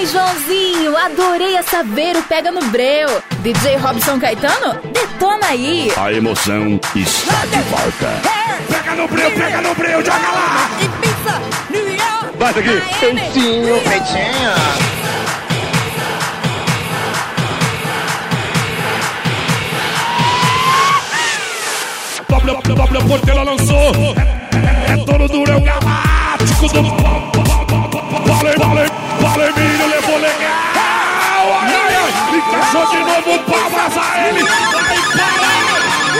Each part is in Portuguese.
Oi, Joãozinho, adorei essa Veiro Pega no Breu. DJ Robson Caetano, detona aí. A emoção está de volta. Pega no breu, joga lá. Vai daqui. Peitinho. W Portela lançou. É dono do Reu Galáctico do Vale, milho, levou legal. Ai, encaixou de novo, palmas a ele. Vai parar.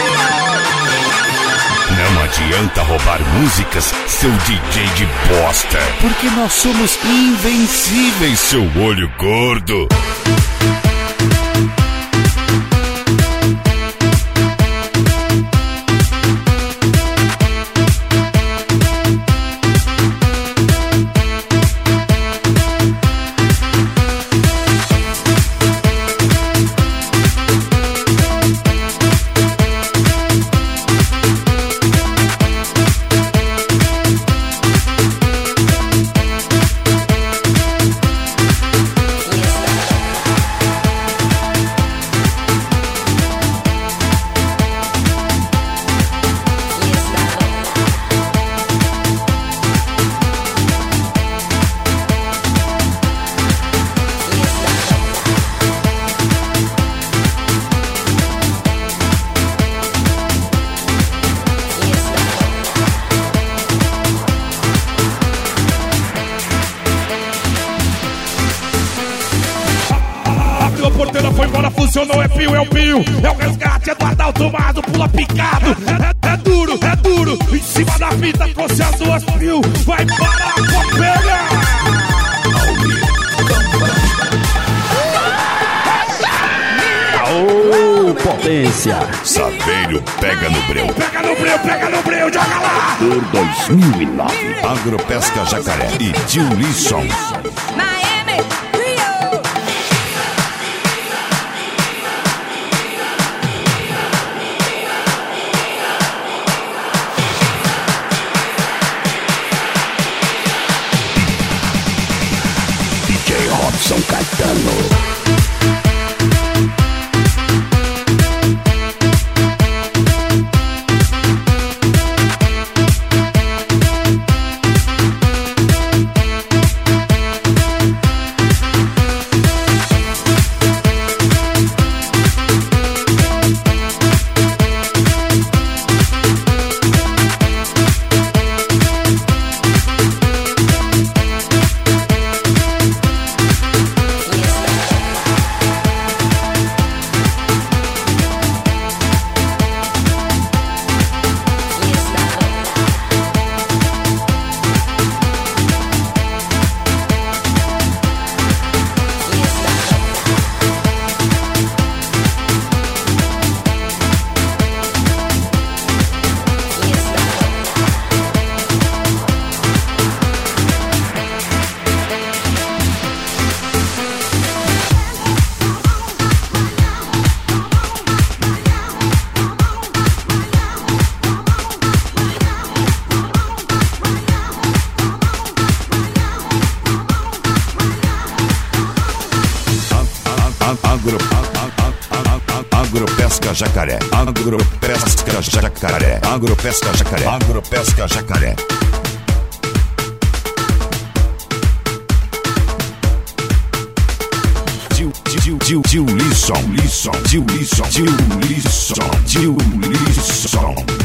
Não adianta roubar músicas, seu DJ de bosta. Porque nós somos invencíveis, seu olho gordo. Porteira foi embora, funcionou, é pio. É o resgate, Eduardo Altomado, pula picado. É duro, em cima da fita, trouxe as duas pio. Vai parar, pega! Aô, potência! Saveiro Pega no Breu. Pega no breu, joga lá! Por 2009. Agropesca Jacaré e Tio Lisson. Miami, Rio. DJ Robson Caetano. Agropesca Jacaré. Agropesca Jacaré. Agropesca Jacaré. Agropesca Jacaré. Tio Lisson.